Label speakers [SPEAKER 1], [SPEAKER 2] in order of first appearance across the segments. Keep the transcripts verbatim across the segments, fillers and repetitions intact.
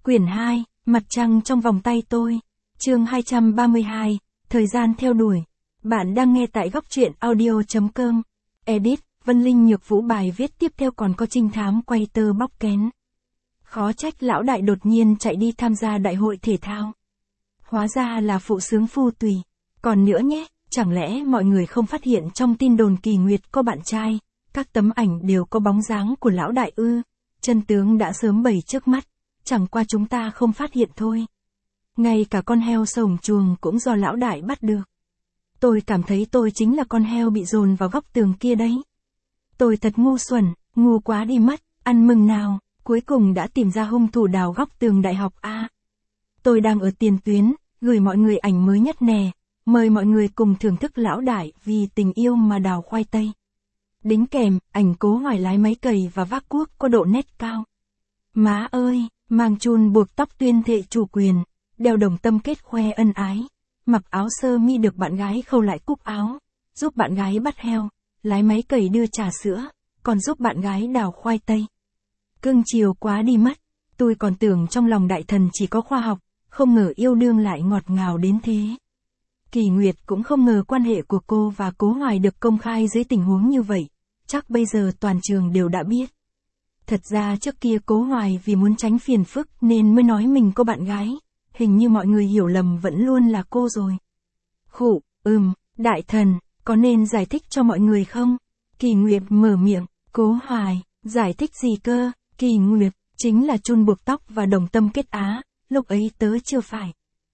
[SPEAKER 1] Quyển hai, Mặt trăng trong vòng tay tôi. Chương hai trăm ba mươi hai, Thời gian theo đuổi. Bạn đang nghe tại góc truyện audio.com. Edit, Vân Linh Nhược Vũ. Bài viết tiếp theo còn có trinh thám quay tơ bóc kén. Khó trách lão đại đột nhiên chạy đi tham gia đại hội thể thao. Hóa ra là phụ sướng phu tùy. Còn nữa nhé, chẳng lẽ mọi người không phát hiện trong tin đồn Kỳ Nguyệt có bạn trai, các tấm ảnh đều có bóng dáng của lão đại ư? Chân tướng đã sớm bày trước mắt, chẳng qua chúng ta không phát hiện thôi. Ngay cả con heo sổng chuồng cũng do lão đại bắt được. Tôi cảm thấy tôi chính là con heo bị dồn vào góc tường kia đấy. Tôi thật ngu xuẩn, ngu quá đi mất, ăn mừng nào, cuối cùng đã tìm ra hung thủ đào góc tường đại học A. Tôi đang ở tiền tuyến, gửi mọi người ảnh mới nhất nè, mời mọi người cùng thưởng thức lão đại vì tình yêu mà đào khoai tây. Đính kèm, ảnh Cố Hoài lái máy cày và vác cuốc có độ nét cao. Má ơi, mang chun buộc tóc tuyên thệ chủ quyền, đeo đồng tâm kết khoe ân ái, mặc áo sơ mi được bạn gái khâu lại cúc áo, giúp bạn gái bắt heo, lái máy cày đưa trà sữa, còn giúp bạn gái đào khoai tây. Cưng chiều quá đi mất, tôi còn tưởng trong lòng đại thần chỉ có khoa học, không ngờ yêu đương lại ngọt ngào đến thế. Kỳ Nguyệt cũng không ngờ quan hệ của cô và Cố Hoài được công khai dưới tình huống như vậy, chắc bây giờ toàn trường đều đã biết. Thật ra trước kia Cố Hoài vì muốn tránh phiền phức nên mới nói mình có bạn gái, hình như mọi người hiểu lầm vẫn luôn là cô rồi. Khụ, ừm, đại thần, có nên giải thích cho mọi người không? Kỳ Nguyệt mở miệng. Cố Hoài, giải thích gì cơ? Kỳ Nguyệt, chính là chun buộc tóc và đồng tâm kết á, lúc ấy tớ chưa phải.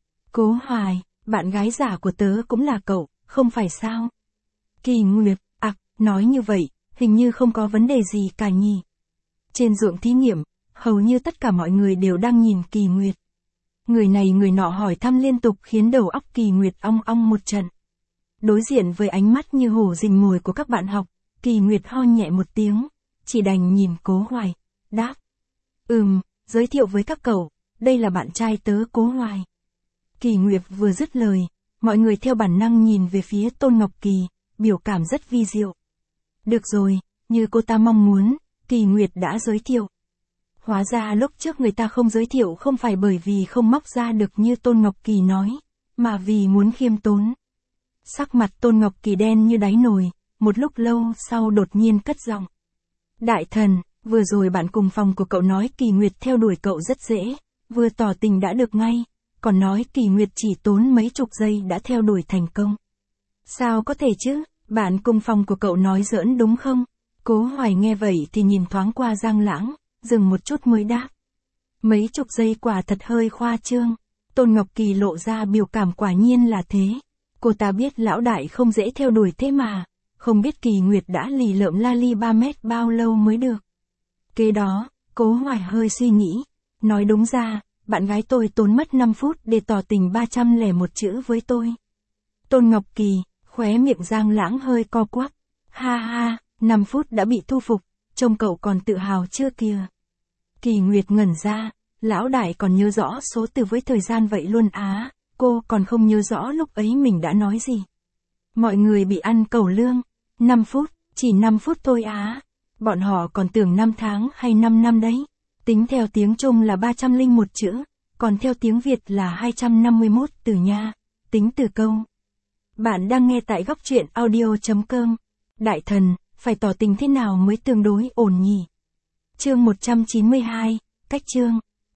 [SPEAKER 1] Cố Hoài, bạn gái giả của tớ cũng là cậu, không phải sao? Kỳ Nguyệt, ặc, nói như vậy, hình như không có vấn đề gì cả nhỉ. Trên ruộng thí nghiệm, hầu như tất cả mọi người đều đang nhìn Kỳ Nguyệt. Người này người nọ hỏi thăm liên tục khiến đầu óc Kỳ Nguyệt ong ong một trận. Đối diện với ánh mắt như hổ rình mồi của các bạn học, Kỳ Nguyệt ho nhẹ một tiếng, chỉ đành nhìn Cố Hoài, đáp. Ừm, giới thiệu với các cậu, đây là bạn trai tớ Cố Hoài. Kỳ Nguyệt vừa dứt lời, mọi người theo bản năng nhìn về phía Tôn Ngọc Kỳ, biểu cảm rất vi diệu. Được rồi, như cô ta mong muốn, Kỳ Nguyệt đã giới thiệu. Hóa ra lúc trước người ta không giới thiệu không phải bởi vì không móc ra được như Tôn Ngọc Kỳ nói, mà vì muốn khiêm tốn. Sắc mặt Tôn Ngọc Kỳ đen như đáy nồi, một lúc lâu sau đột nhiên cất giọng. Đại thần, vừa rồi bạn cùng phòng của cậu nói Kỳ Nguyệt theo đuổi cậu rất dễ, vừa tỏ tình đã được ngay, còn nói Kỳ Nguyệt chỉ tốn mấy chục giây đã theo đuổi thành công. Sao có thể chứ, bạn cùng phòng của cậu nói giỡn đúng không? Cố Hoài nghe vậy thì nhìn thoáng qua Giang Lãng, dừng một chút mới đáp. Mấy chục giây quả thật hơi khoa trương. Tôn Ngọc Kỳ lộ ra biểu cảm quả nhiên là thế. Cô ta biết lão đại không dễ theo đuổi thế mà, không biết Kỳ Nguyệt đã lì lợm la li ba mét bao lâu mới được. Kế đó, Cố Hoài hơi suy nghĩ, nói đúng ra, bạn gái tôi tốn mất năm phút để tỏ tình ba trăm lẻ một chữ với tôi. Tôn Ngọc Kỳ, khóe miệng Giang Lãng hơi co quắp. Ha ha, năm phút đã bị thu phục, trông cậu còn tự hào chưa kìa. Kỳ Nguyệt ngẩn ra, lão đại còn nhớ rõ số từ với thời gian vậy luôn á, cô còn không nhớ rõ lúc ấy mình đã nói gì. Mọi người bị ăn cẩu lương, năm phút, chỉ năm phút thôi á, bọn họ còn tưởng năm tháng hay năm năm đấy. Tính theo tiếng Trung là ba trăm lẻ một chữ, còn theo tiếng Việt là hai trăm năm mươi mốt từ nha, tính từ câu. Bạn đang nghe tại góc truyện audio.com. Đại thần, phải tỏ tình thế nào mới tương đối ổn nhỉ? Chương một trăm chín mươi hai, cách chương.